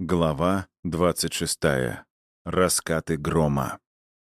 Глава 26. Раскаты грома.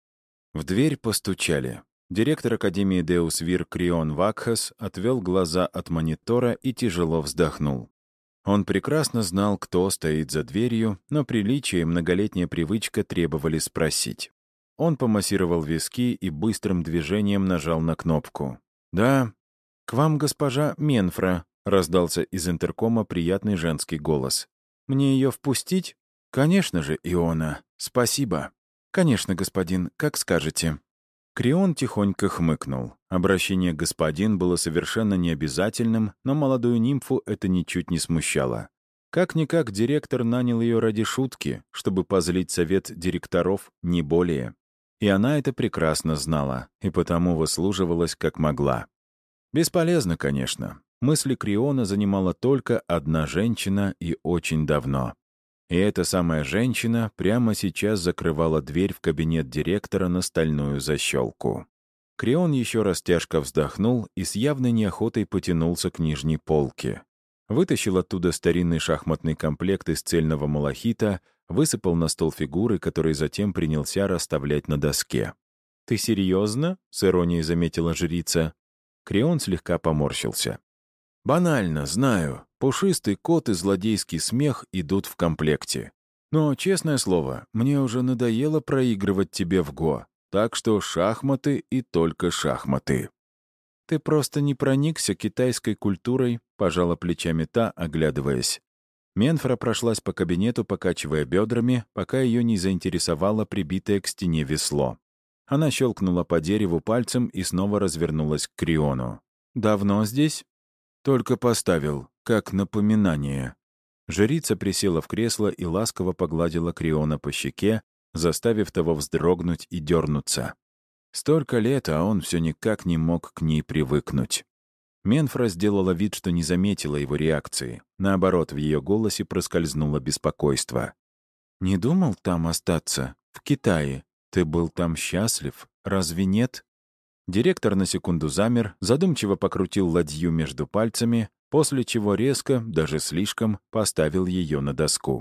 В дверь постучали. Директор Академии Деус Вир Крион Вакхас отвел глаза от монитора и тяжело вздохнул. Он прекрасно знал, кто стоит за дверью, но приличие и многолетняя привычка требовали спросить. Он помассировал виски и быстрым движением нажал на кнопку. «Да, к вам госпожа Менфра», — раздался из интеркома приятный женский голос. «Мне ее впустить?» «Конечно же, Иона. Спасибо». «Конечно, господин, как скажете». Крион тихонько хмыкнул. Обращение «господин» было совершенно необязательным, но молодую нимфу это ничуть не смущало. Как-никак директор нанял ее ради шутки, чтобы позлить совет директоров, не более. И она это прекрасно знала, и потому выслуживалась как могла. Бесполезно, конечно. Мысли Криона занимала только одна женщина и очень давно. И эта самая женщина прямо сейчас закрывала дверь в кабинет директора на стальную защелку. Крион еще раз тяжко вздохнул и с явной неохотой потянулся к нижней полке. Вытащил оттуда старинный шахматный комплект из цельного малахита, высыпал на стол фигуры, которые затем принялся расставлять на доске. «Ты серьезно?» — с иронией заметила жрица. Крион слегка поморщился. «Банально, знаю. Пушистый кот и злодейский смех идут в комплекте. Но, честное слово, мне уже надоело проигрывать тебе в го, так что шахматы и только шахматы». «Ты просто не проникся китайской культурой», — пожала плечами та, оглядываясь. Менфра прошлась по кабинету, покачивая бедрами, пока ее не заинтересовало прибитое к стене весло. Она щелкнула по дереву пальцем и снова развернулась к Криону. «Давно здесь?» «Только поставил, как напоминание». Жрица присела в кресло и ласково погладила Криона по щеке, заставив того вздрогнуть и дернуться. Столько лет, а он все никак не мог к ней привыкнуть. Менфра сделала вид, что не заметила его реакции. Наоборот, в ее голосе проскользнуло беспокойство. «Не думал там остаться? В Китае? Ты был там счастлив? Разве нет?» Директор на секунду замер, задумчиво покрутил ладью между пальцами, после чего резко, даже слишком, поставил ее на доску.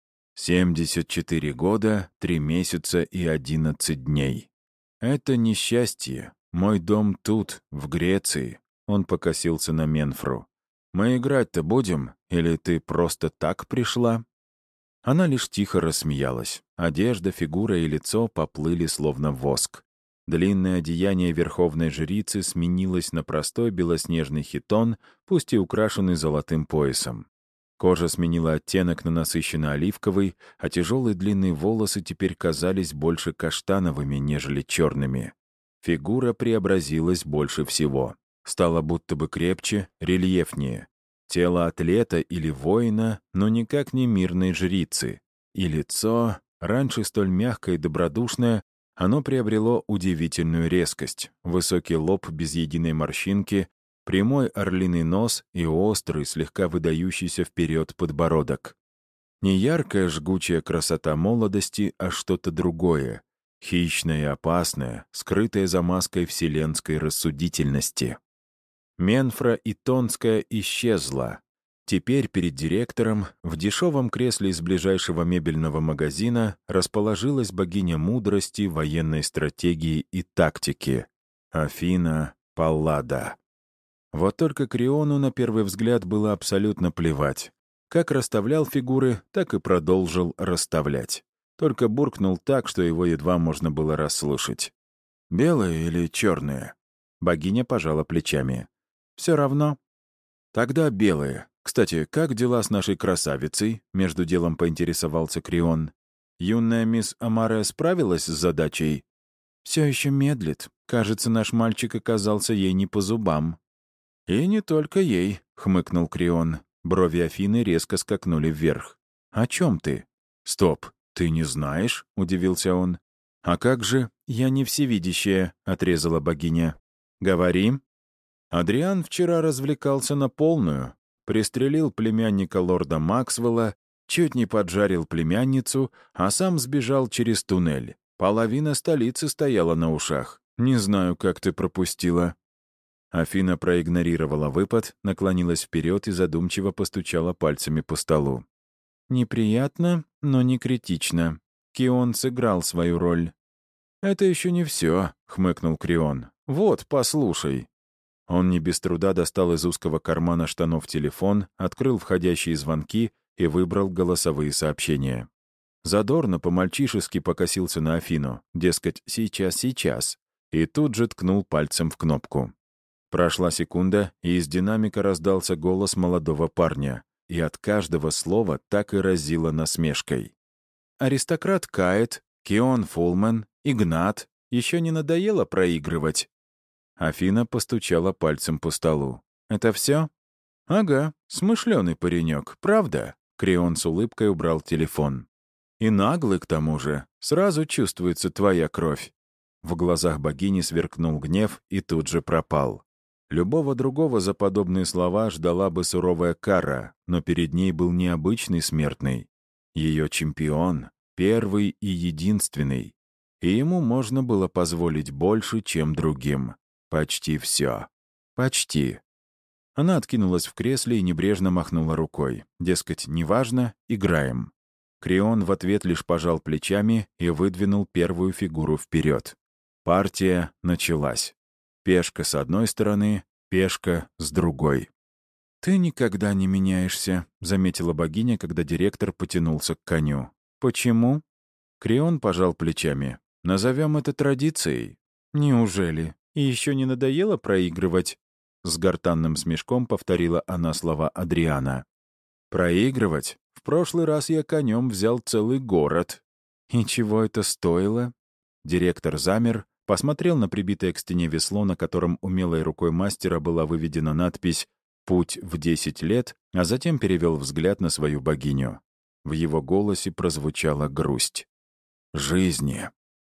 74 года, 3 месяца и 11 дней. Это несчастье. Мой дом тут, в Греции. Он покосился на Менфру. Мы играть-то будем? Или ты просто так пришла? Она лишь тихо рассмеялась. Одежда, фигура и лицо поплыли словно воск. Длинное одеяние верховной жрицы сменилось на простой белоснежный хитон, пусть и украшенный золотым поясом. Кожа сменила оттенок на насыщенно-оливковый, а тяжелые длинные волосы теперь казались больше каштановыми, нежели черными. Фигура преобразилась больше всего. Стала будто бы крепче, рельефнее. Тело атлета или воина, но никак не мирной жрицы. И лицо, раньше столь мягкое и добродушное, оно приобрело удивительную резкость. Высокий лоб без единой морщинки, прямой орлиный нос и острый, слегка выдающийся вперед подбородок. Не яркая жгучая красота молодости, а что-то другое. Хищное и опасное, скрытое за маской вселенской рассудительности. Менфра Итонская исчезла. Теперь перед директором в дешевом кресле из ближайшего мебельного магазина расположилась богиня мудрости, военной стратегии и тактики — Афина Паллада. Вот только Криону на первый взгляд было абсолютно плевать. Как расставлял фигуры, так и продолжил расставлять. Только буркнул так, что его едва можно было расслышать. «Белые или черные?» Богиня пожала плечами. «Все равно». «Тогда белые. Кстати, как дела с нашей красавицей?» — между делом поинтересовался Крион. «Юная мисс Амаре справилась с задачей?» «Все еще медлит. Кажется, наш мальчик оказался ей не по зубам». «И не только ей», — хмыкнул Крион. Брови Афины резко скакнули вверх. «О чем ты?» «Стоп, ты не знаешь?» — удивился он. «А как же?» «Я не всевидящая», — отрезала богиня. «Говори». Адриан вчера развлекался на полную. Пристрелил племянника лорда Максвелла, чуть не поджарил племянницу, а сам сбежал через туннель. Половина столицы стояла на ушах. Не знаю, как ты пропустила. Афина проигнорировала выпад, наклонилась вперед и задумчиво постучала пальцами по столу. Неприятно, но не критично. Кион сыграл свою роль. «Это еще не все», — хмыкнул Крион. «Вот, послушай». Он не без труда достал из узкого кармана штанов телефон, открыл входящие звонки и выбрал голосовые сообщения. Задорно по-мальчишески покосился на Афину, дескать, сейчас, сейчас, и тут же ткнул пальцем в кнопку. Прошла секунда, и из динамика раздался голос молодого парня, и от каждого слова так и разило насмешкой. «Аристократ Каэт, Кион Фулман, Игнат, еще не надоело проигрывать?» Афина постучала пальцем по столу. «Это все?» «Ага, смышленый паренек, правда?» Крион с улыбкой убрал телефон. «И наглый, к тому же. Сразу чувствуется твоя кровь». В глазах богини сверкнул гнев и тут же пропал. Любого другого за подобные слова ждала бы суровая кара, но перед ней был необычный смертный. Ее чемпион, первый и единственный. И ему можно было позволить больше, чем другим. Почти все. Почти. Она откинулась в кресле и небрежно махнула рукой. Дескать, неважно, играем. Крион в ответ лишь пожал плечами и выдвинул первую фигуру вперед. Партия началась. Пешка с одной стороны, пешка с другой. «Ты никогда не меняешься», — заметила богиня, когда директор потянулся к коню. «Почему?» Крион пожал плечами. «Назовем это традицией». «Неужели? И еще не надоело проигрывать?» С гортанным смешком повторила она слова Адриана. «Проигрывать? В прошлый раз я конем взял целый город». «И чего это стоило?» Директор замер, посмотрел на прибитое к стене весло, на котором умелой рукой мастера была выведена надпись «Путь в 10 лет», а затем перевел взгляд на свою богиню. В его голосе прозвучала грусть. «Жизни».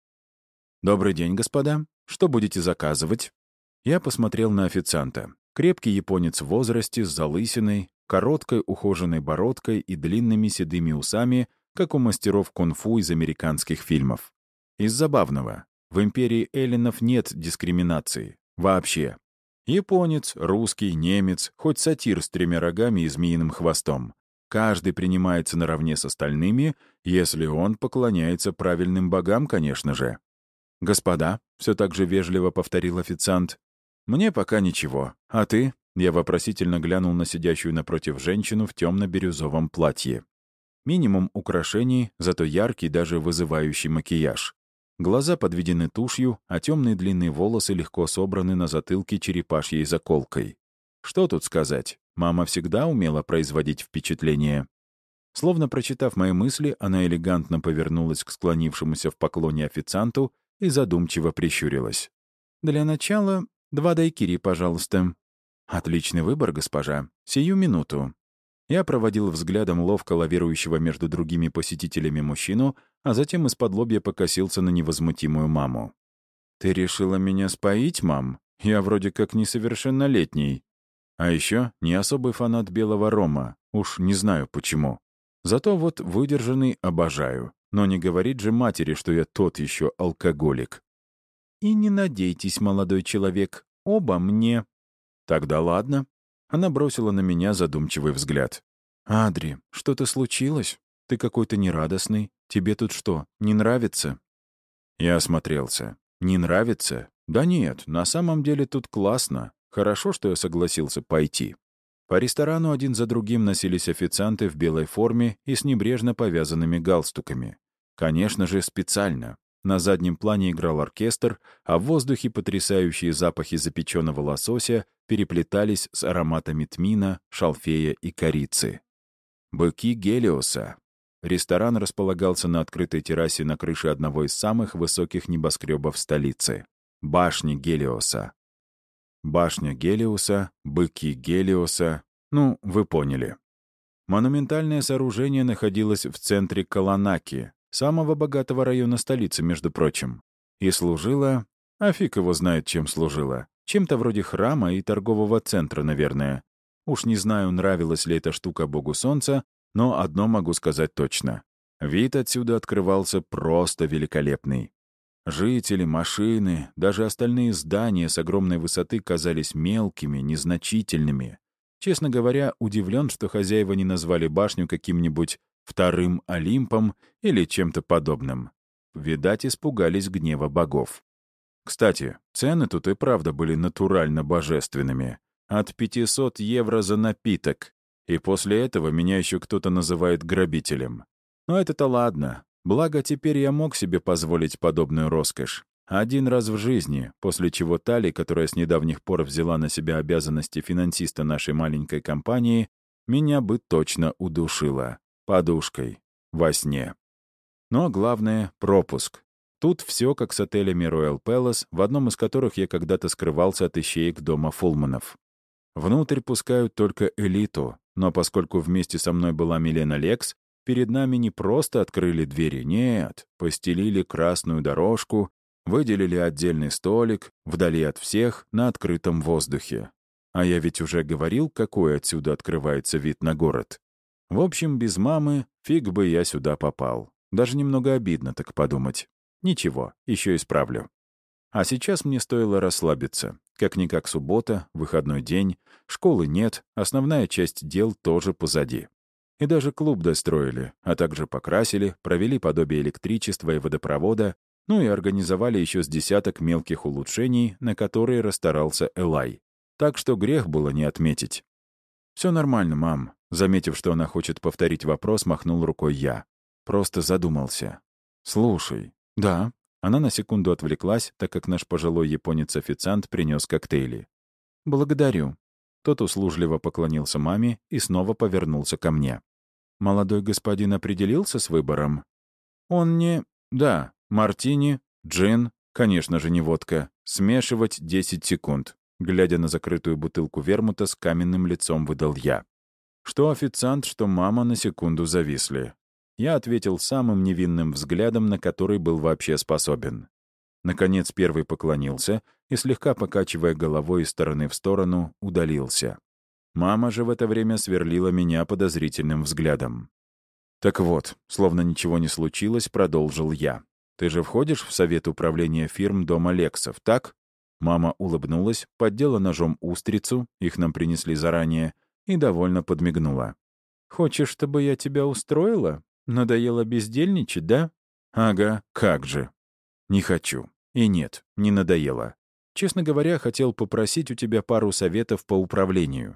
«Добрый день, господа. Что будете заказывать?» Я посмотрел на официанта. Крепкий японец в возрасте, с залысиной, короткой ухоженной бородкой и длинными седыми усами, как у мастеров кунг-фу из американских фильмов. Из забавного. В империи эллинов нет дискриминации. Вообще. Японец, русский, немец, хоть сатир с 3 рогами и змеиным хвостом. Каждый принимается наравне с остальными, если он поклоняется правильным богам, конечно же. «Господа», — все так же вежливо повторил официант, — «мне пока ничего. А ты?» — я вопросительно глянул на сидящую напротив женщину в темно-бирюзовом платье. Минимум украшений, зато яркий, даже вызывающий макияж. Глаза подведены тушью, а темные длинные волосы легко собраны на затылке черепашьей заколкой. Что тут сказать? Мама всегда умела производить впечатление. Словно прочитав мои мысли, она элегантно повернулась к склонившемуся в поклоне официанту и задумчиво прищурилась. «Для начала 2 дайкири, пожалуйста». «Отличный выбор, госпожа. Сию минуту». Я проводил взглядом ловко лавирующего между другими посетителями мужчину, а затем из-под-лобья покосился на невозмутимую маму. «Ты решила меня споить, мам? Я вроде как несовершеннолетний. А еще не особый фанат белого рома, уж не знаю почему. Зато вот выдержанный обожаю. Но не говорит же матери, что я тот еще алкоголик». «И не надейтесь, молодой человек, оба мне». «Тогда ладно». Она бросила на меня задумчивый взгляд. «Адри, что-то случилось? Ты какой-то нерадостный. Тебе тут что, не нравится?» Я осмотрелся. «Не нравится? Да нет, на самом деле тут классно. Хорошо, что я согласился пойти». По ресторану один за другим носились официанты в белой форме и с небрежно повязанными галстуками. Конечно же, специально. На заднем плане играл оркестр, а в воздухе потрясающие запахи запеченного лосося переплетались с ароматами тмина, шалфея и корицы. «Быки Гелиоса». Ресторан располагался на открытой террасе на крыше одного из самых высоких небоскребов столицы — башни Гелиоса. Башня Гелиоса, быки Гелиоса, ну, вы поняли. Монументальное сооружение находилось в центре Каланаки, самого богатого района столицы, между прочим, и служило, а фиг его знает, чем служило, чем-то вроде храма и торгового центра, наверное. Уж не знаю, нравилась ли эта штука богу солнца, но одно могу сказать точно. Вид отсюда открывался просто великолепный. Жители, машины, даже остальные здания с огромной высоты казались мелкими, незначительными. Честно говоря, удивлен, что хозяева не назвали башню каким-нибудь вторым Олимпом или чем-то подобным. Видать, испугались гнева богов. Кстати, цены тут и правда были натурально божественными. От 500 евро за напиток. И после этого меня еще кто-то называет грабителем. Но это-то ладно. Благо, теперь я мог себе позволить подобную роскошь. Один раз в жизни, после чего Тали, которая с недавних пор взяла на себя обязанности финансиста нашей маленькой компании, меня бы точно удушила. Подушкой. Во сне. Но главное — пропуск. Тут все как с отелями Royal Palace, в одном из которых я когда-то скрывался от ищеек дома Фулманов. Внутрь пускают только элиту, но поскольку вместе со мной была Милена Лекс, перед нами не просто открыли двери, нет, постелили красную дорожку, выделили отдельный столик, вдали от всех, на открытом воздухе. А я ведь уже говорил, какой отсюда открывается вид на город. В общем, без мамы фиг бы я сюда попал. Даже немного обидно так подумать. Ничего, еще исправлю. А сейчас мне стоило расслабиться. Как-никак суббота, выходной день, школы нет, основная часть дел тоже позади. И даже клуб достроили, а также покрасили, провели подобие электричества и водопровода, ну и организовали еще с десяток мелких улучшений, на которые расстарался Элай. Так что грех было не отметить. «Все нормально, мам», — заметив, что она хочет повторить вопрос, махнул рукой я. Просто задумался. «Слушай». «Да». Она на секунду отвлеклась, так как наш пожилой японец-официант принес коктейли. «Благодарю». Тот услужливо поклонился маме и снова повернулся ко мне. «Молодой господин определился с выбором?» «Он не...» «Да, мартини, джин, конечно же, не водка. Смешивать 10 секунд». Глядя на закрытую бутылку вермута, с каменным лицом выдал я. Что официант, что мама на секунду зависли. Я ответил самым невинным взглядом, на который был вообще способен. Наконец первый поклонился и, слегка покачивая головой из стороны в сторону, удалился. Мама же в это время сверлила меня подозрительным взглядом. «Так вот, словно ничего не случилось, продолжил я. Ты же входишь в совет управления фирм дома Лексов, так?» Мама улыбнулась, поддела ножом устрицу, их нам принесли заранее, и довольно подмигнула. «Хочешь, чтобы я тебя устроила? Надоело бездельничать, да?» «Ага, как же». «Не хочу. И нет, не надоело. Честно говоря, хотел попросить у тебя пару советов по управлению».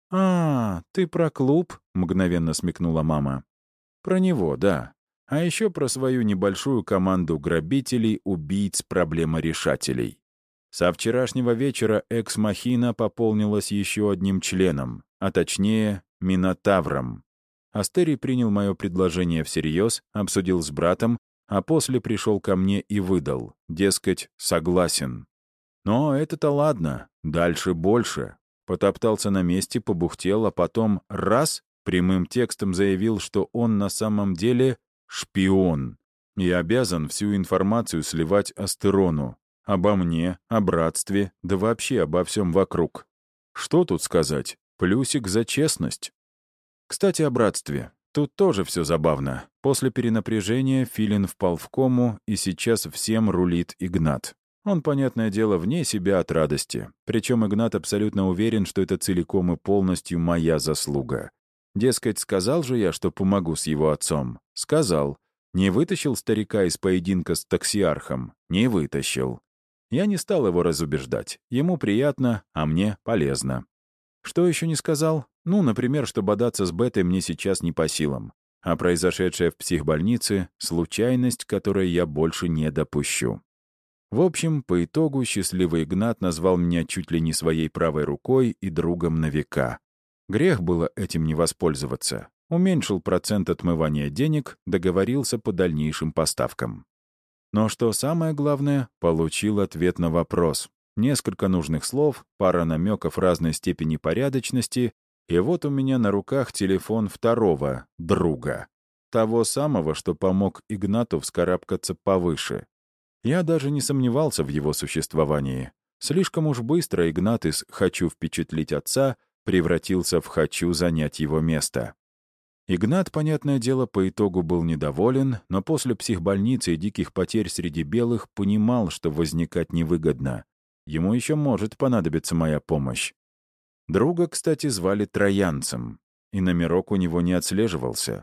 Ты про клуб?» — мгновенно смекнула мама. «Про него, да. А еще про свою небольшую команду грабителей, убийц, проблеморешателей. Со вчерашнего вечера экс-махина пополнилась еще одним членом, а точнее, Минотавром. Астерий принял мое предложение всерьез, обсудил с братом, а после пришел ко мне и выдал, дескать, согласен. Но это-то ладно, дальше больше. Потоптался на месте, побухтел, а потом раз прямым текстом заявил, что он на самом деле шпион и обязан всю информацию сливать Астерону. Обо мне, о братстве, да вообще обо всем вокруг. Что тут сказать? Плюсик за честность. Кстати, о братстве. Тут тоже все забавно. После перенапряжения Филин впал в кому, и сейчас всем рулит Игнат. Он, понятное дело, вне себя от радости. Причем Игнат абсолютно уверен, что это целиком и полностью моя заслуга. Дескать, сказал же я, что помогу с его отцом. Сказал. Не вытащил старика из поединка с таксиархом? Не вытащил. Я не стал его разубеждать. Ему приятно, а мне полезно. Что еще не сказал? Ну, например, что бодаться с Бетой мне сейчас не по силам. А произошедшее в психбольнице — случайность, которой я больше не допущу. В общем, по итогу счастливый Игнат назвал меня чуть ли не своей правой рукой и другом на века. Грех было этим не воспользоваться. Уменьшил процент отмывания денег, договорился по дальнейшим поставкам. Но что самое главное, получил ответ на вопрос. Несколько нужных слов, пара намеков разной степени порядочности, и вот у меня на руках телефон второго друга. Того самого, что помог Игнату вскарабкаться повыше. Я даже не сомневался в его существовании. Слишком уж быстро Игнат из «хочу впечатлить отца» превратился в «хочу занять его место». Игнат, понятное дело, по итогу был недоволен, но после психбольницы и диких потерь среди белых понимал, что возникать невыгодно. Ему еще может понадобиться моя помощь. Друга, кстати, звали Троянцем, и номерок у него не отслеживался.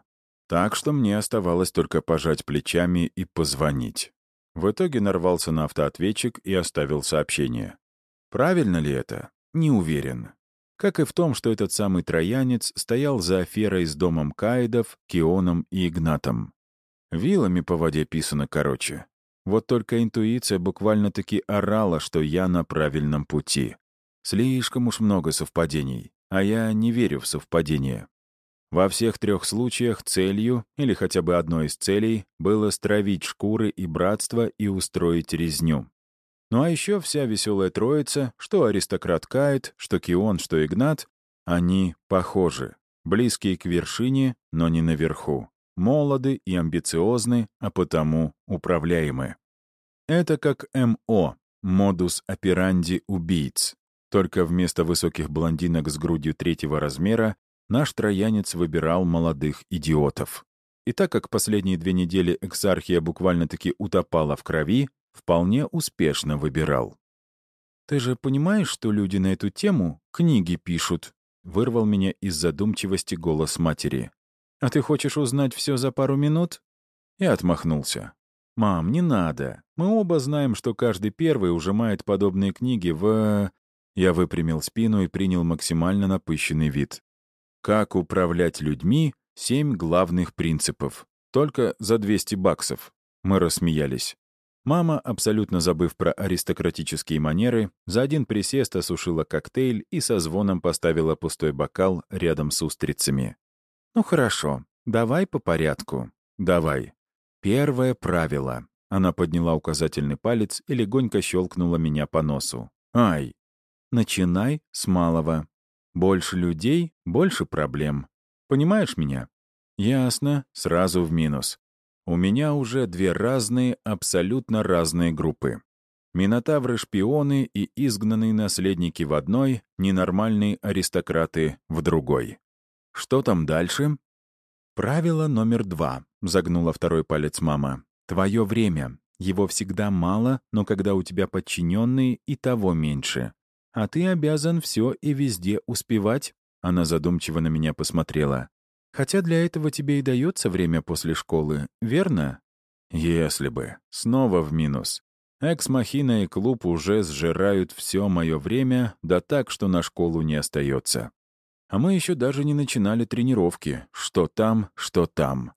Так что мне оставалось только пожать плечами и позвонить. В итоге нарвался на автоответчик и оставил сообщение. Правильно ли это? Не уверен. Как и в том, что этот самый троянец стоял за аферой с домом Каидов, Кионом и Игнатом. Вилами по воде писано, короче. Вот только интуиция буквально-таки орала, что я на правильном пути. Слишком уж много совпадений, а я не верю в совпадения. Во всех 3 случаях целью, или хотя бы одной из целей, было стравить шкуры и братство и устроить резню. Ну а еще вся веселая троица, что аристократ Каид, что Кион, что Игнат, они похожи, близкие к вершине, но не наверху, молоды и амбициозны, а потому управляемы. Это как МО, модус операнди убийц. Только вместо высоких блондинок с грудью 3-го размера наш троянец выбирал молодых идиотов. И так как последние 2 недели экзархия буквально-таки утопала в крови, вполне успешно выбирал. «Ты же понимаешь, что люди на эту тему книги пишут?» — вырвал меня из задумчивости голос матери. «А ты хочешь узнать все за пару минут?» Я отмахнулся. «Мам, не надо. Мы оба знаем, что каждый первый ужимает подобные книги в...» Я выпрямил спину и принял максимально напыщенный вид. «Как управлять людьми? 7 главных принципов. Только за $200. Мы рассмеялись. Мама, абсолютно забыв про аристократические манеры, за один присест осушила коктейль и со звоном поставила пустой бокал рядом с устрицами. «Ну хорошо, давай по порядку. Давай. Первое правило». Она подняла указательный палец и легонько щелкнула меня по носу. «Ай! Начинай с малого. Больше людей — больше проблем. Понимаешь меня?» «Ясно, сразу в минус. У меня уже 2 разные, абсолютно разные группы. Минотавры-шпионы и изгнанные наследники в одной, ненормальные аристократы в другой. Что там дальше? Правило номер 2, загнула второй палец мама. Твое время. Его всегда мало, но когда у тебя подчиненные, и того меньше. А ты обязан все и везде успевать. Она задумчиво на меня посмотрела. Хотя для этого тебе и дается время после школы, верно? Если бы. Снова в минус. Экс-махина и клуб уже сжирают все мое время, да так, что на школу не остается. А мы еще даже не начинали тренировки. Что там, что там.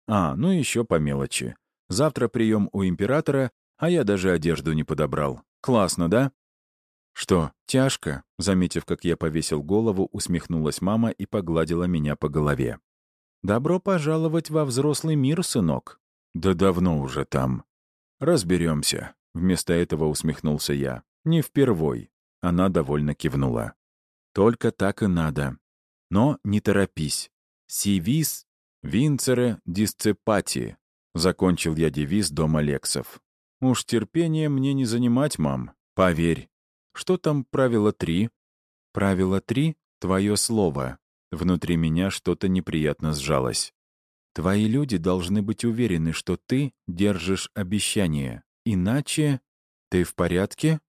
Ну еще по мелочи. Завтра прием у императора, а я даже одежду не подобрал. Классно, да? «Что, тяжко?» Заметив, как я повесил голову, усмехнулась мама и погладила меня по голове. «Добро пожаловать во взрослый мир, сынок». «Да давно уже там». «Разберемся», — вместо этого усмехнулся я. «Не впервой». Она довольно кивнула. «Только так и надо. Но не торопись. Сивис винцере дисцепати», — закончил я девиз дома Лексов. «Уж терпение мне не занимать, мам, поверь». Что там правило 3? Правило 3 — твое слово. Внутри меня что-то неприятно сжалось. Твои люди должны быть уверены, что ты держишь обещание. Иначе... Ты в порядке?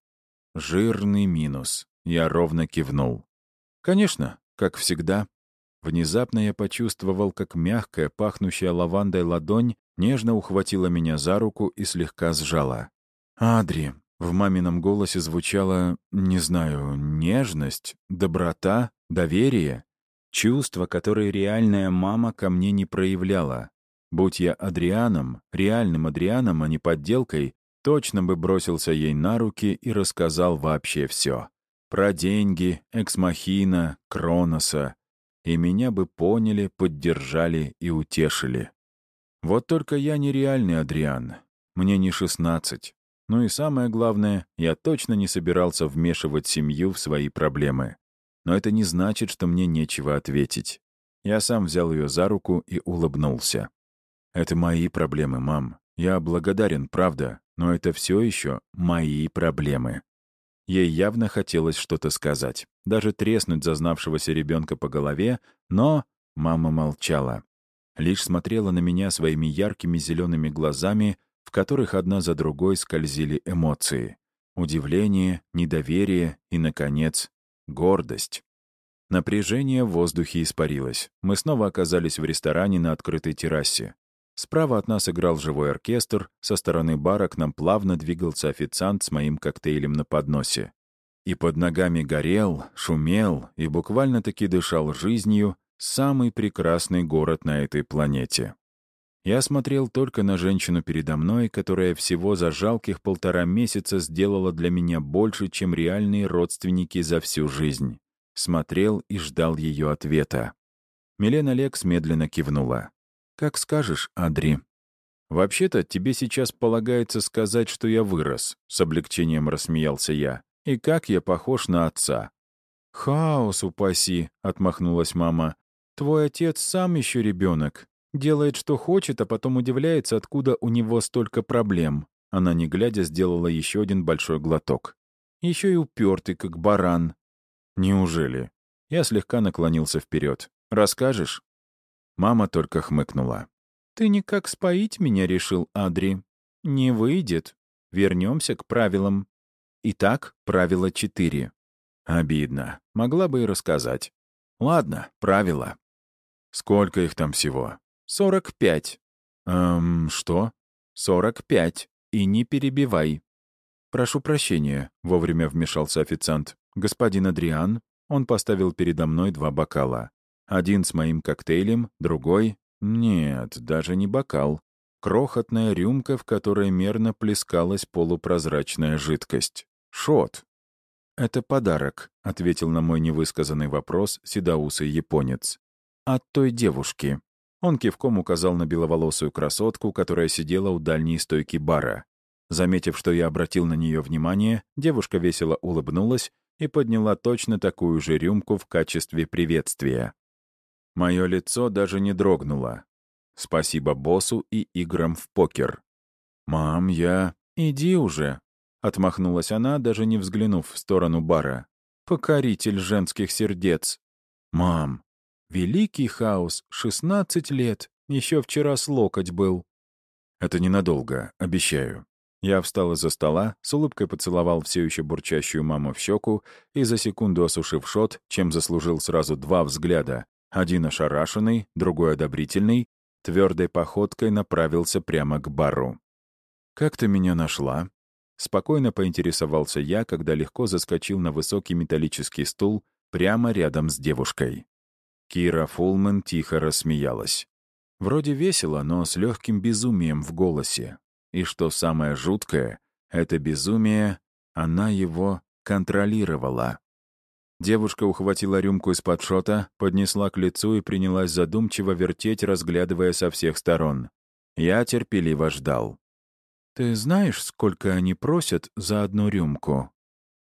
Жирный минус. Я ровно кивнул. Конечно, как всегда. Внезапно я почувствовал, как мягкая, пахнущая лавандой ладонь нежно ухватила меня за руку и слегка сжала. «Адри». В мамином голосе звучала, не знаю, нежность, доброта, доверие. Чувства, которые реальная мама ко мне не проявляла. Будь я Адрианом, реальным Адрианом, а не подделкой, точно бы бросился ей на руки и рассказал вообще все. Про деньги, экс-махина, Кроноса. И меня бы поняли, поддержали и утешили. Вот только я не реальный Адриан. Мне не 16. Ну и самое главное, я точно не собирался вмешивать семью в свои проблемы. Но это не значит, что мне нечего ответить. Я сам взял ее за руку и улыбнулся. «Это мои проблемы, мам. Я благодарен, правда, но это все еще мои проблемы». Ей явно хотелось что-то сказать, даже треснуть зазнавшегося ребенка по голове, но мама молчала. Лишь смотрела на меня своими яркими зелеными глазами, в которых одна за другой скользили эмоции. Удивление, недоверие и, наконец, гордость. Напряжение в воздухе испарилось. Мы снова оказались в ресторане на открытой террасе. Справа от нас играл живой оркестр, со стороны бара к нам плавно двигался официант с моим коктейлем на подносе. И под ногами горел, шумел и буквально-таки дышал жизнью самый прекрасный город на этой планете. Я смотрел только на женщину передо мной, которая всего за жалких 1,5 месяца сделала для меня больше, чем реальные родственники за всю жизнь. Смотрел и ждал ее ответа. Милена Лекс медленно кивнула. «Как скажешь, Адри». «Вообще-то тебе сейчас полагается сказать, что я вырос», — с облегчением рассмеялся я. «И как я похож на отца». «Хаос, упаси», — отмахнулась мама. «Твой отец сам еще ребенок. Делает, что хочет, а потом удивляется, откуда у него столько проблем». Она, не глядя, сделала еще один большой глоток. «Еще и упертый, как баран». «Неужели?» Я слегка наклонился вперед. «Расскажешь?» Мама только хмыкнула. «Ты никак споить меня решил, Адри? Не выйдет. Вернемся к правилам. Итак, правило 4. Обидно. Могла бы и рассказать. Ладно, правила. Сколько их там всего? 45. Что? 45. И не перебивай. Прошу прощения, вовремя вмешался официант. Господин Адриан, он поставил передо мной 2 бокала. Один с моим коктейлем, другой... Нет, даже не бокал. Крохотная рюмка, в которой мерно плескалась полупрозрачная жидкость. Шот. «Это подарок», — ответил на мой невысказанный вопрос седоусый японец. «От той девушки». Он кивком указал на беловолосую красотку, которая сидела у дальней стойки бара. Заметив, что я обратил на нее внимание, девушка весело улыбнулась и подняла точно такую же рюмку в качестве приветствия. Мое лицо даже не дрогнуло. Спасибо боссу и играм в покер. «Мам, я...» «Иди уже», — отмахнулась она, даже не взглянув в сторону бара. «Покоритель женских сердец». «Мам, великий хаос, 16 лет, еще вчера с локоть был». «Это ненадолго, обещаю». Я встал из-за стола, с улыбкой поцеловал все еще бурчащую маму в щеку и за секунду осушив шот, чем заслужил сразу 2 взгляда, один ошарашенный, другой одобрительный, твердой походкой направился прямо к бару. «Как ты меня нашла?» Спокойно поинтересовался я, когда легко заскочил на высокий металлический стул прямо рядом с девушкой. Кира Фулман тихо рассмеялась. Вроде весело, но с легким безумием в голосе. И что самое жуткое, это безумие, она его контролировала. Девушка ухватила рюмку из-под шота, поднесла к лицу и принялась задумчиво вертеть, разглядывая со всех сторон. Я терпеливо ждал. «Ты знаешь, сколько они просят за 1 рюмку?»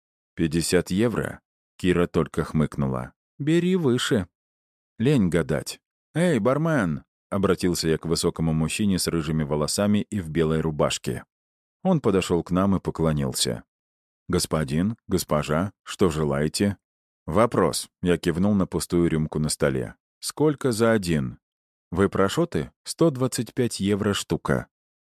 50 евро?» Кира только хмыкнула. «Бери выше». Лень гадать. «Эй, бармен!» — обратился я к высокому мужчине с рыжими волосами и в белой рубашке. Он подошел к нам и поклонился. «Господин, госпожа, что желаете?» «Вопрос», — я кивнул на пустую рюмку на столе. «Сколько за 1?» «Вы прошоты? 125 евро штука».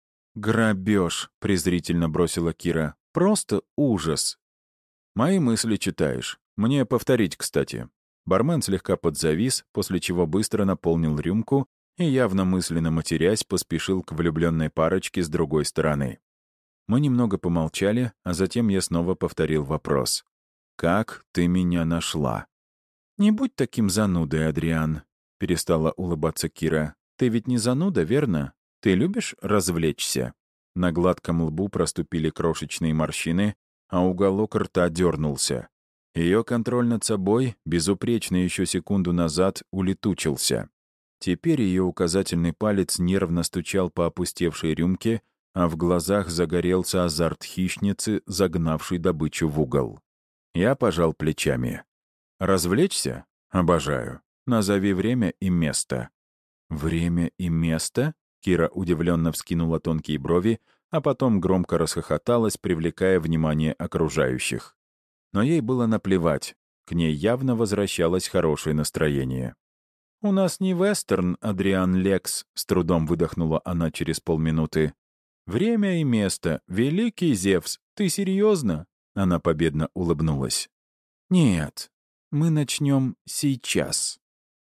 «Грабеж», — презрительно бросила Кира. «Просто ужас». «Мои мысли читаешь. Мне повторить, кстати». Бармен слегка подзавис, после чего быстро наполнил рюмку и, явно мысленно матерясь, поспешил к влюбленной парочке с другой стороны. Мы немного помолчали, а затем я снова повторил вопрос. «Как ты меня нашла?» «Не будь таким занудой, Адриан», — перестала улыбаться Кира. «Ты ведь не зануда, верно? Ты любишь развлечься?» На гладком лбу проступили крошечные морщины, а уголок рта дернулся. Ее контроль над собой, безупречный еще секунду назад, улетучился. Теперь ее указательный палец нервно стучал по опустевшей рюмке, а в глазах загорелся азарт хищницы, загнавшей добычу в угол. Я пожал плечами. «Развлечься? Обожаю. Назови время и место». «Время и место?» Кира удивленно вскинула тонкие брови, а потом громко расхохоталась, привлекая внимание окружающих. Но ей было наплевать. К ней явно возвращалось хорошее настроение. «У нас не вестерн, Адриан Лекс», — с трудом выдохнула она через полминуты. «Время и место. Великий Зевс. Ты серьезно?» Она победно улыбнулась. «Нет». Мы начнем сейчас».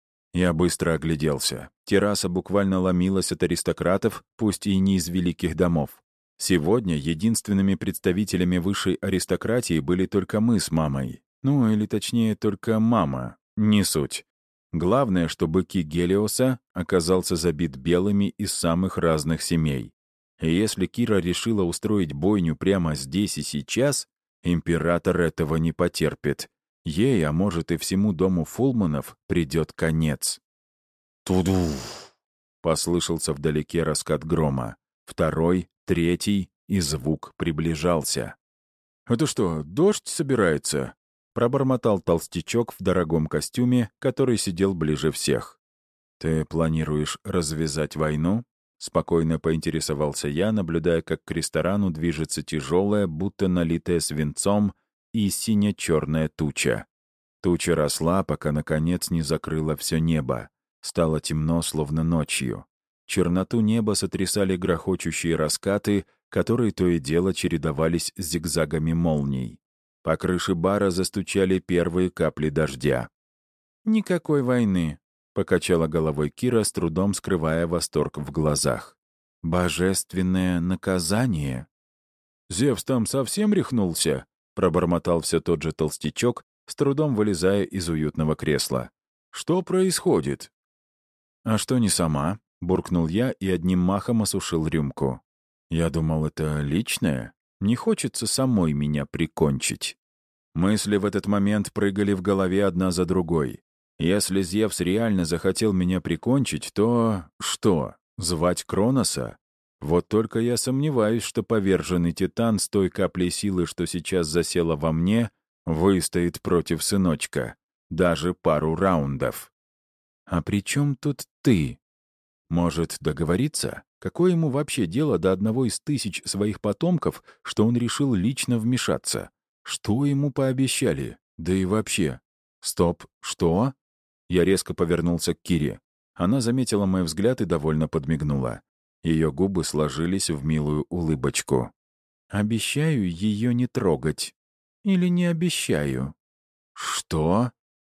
Я быстро огляделся. Терраса буквально ломилась от аристократов, пусть и не из великих домов. Сегодня единственными представителями высшей аристократии были только мы с мамой. Ну, или точнее, только мама. Не суть. Главное, что быки Гелиоса оказался забит белыми из самых разных семей. И если Кира решила устроить бойню прямо здесь и сейчас, император этого не потерпит. Ей, а может и всему дому Фулманов, придет конец. «Туду!» — послышался вдалеке раскат грома. Второй, третий, и звук приближался. «Это что, дождь собирается?» — пробормотал толстячок в дорогом костюме, который сидел ближе всех. «Ты планируешь развязать войну?» — спокойно поинтересовался я, наблюдая, как к ресторану движется тяжелая, будто налитая свинцом, и сине-черная туча. Туча росла, пока, наконец, не закрыла все небо. Стало темно, словно ночью. Черноту неба сотрясали грохочущие раскаты, которые то и дело чередовались с зигзагами молний. По крыше бара застучали первые капли дождя. «Никакой войны», — покачала головой Кира, с трудом скрывая восторг в глазах. «Божественное наказание». «Зевс там совсем рехнулся?» — пробормотал все тот же толстячок, с трудом вылезая из уютного кресла. «Что происходит?» «А что не сама?» — буркнул я и одним махом осушил рюмку. «Я думал, это личное. Не хочется самой меня прикончить». Мысли в этот момент прыгали в голове одна за другой. Если Зевс реально захотел меня прикончить, то... что? Звать Кроноса? Вот только я сомневаюсь, что поверженный Титан с той каплей силы, что сейчас засела во мне, выстоит против сыночка. Даже пару раундов. «А при чем тут ты? Может, договориться? Какое ему вообще дело до одного из 1000 своих потомков, что он решил лично вмешаться? Что ему пообещали? Да и вообще...» «Стоп, что?» Я резко повернулся к Кире. Она заметила мой взгляд и довольно подмигнула. Ее губы сложились в милую улыбочку. «Обещаю ее не трогать. Или не обещаю?» «Что?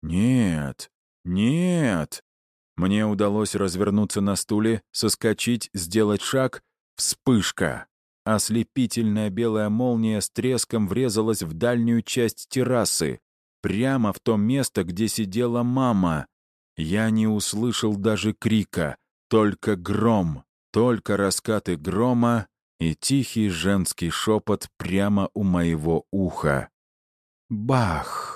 Нет, нет!» Мне удалось развернуться на стуле, соскочить, сделать шаг. Вспышка! Ослепительная белая молния с треском врезалась в дальнюю часть террасы, прямо в то место, где сидела мама. Я не услышал даже крика, только гром, только раскаты грома и тихий женский шепот прямо у моего уха. Бах!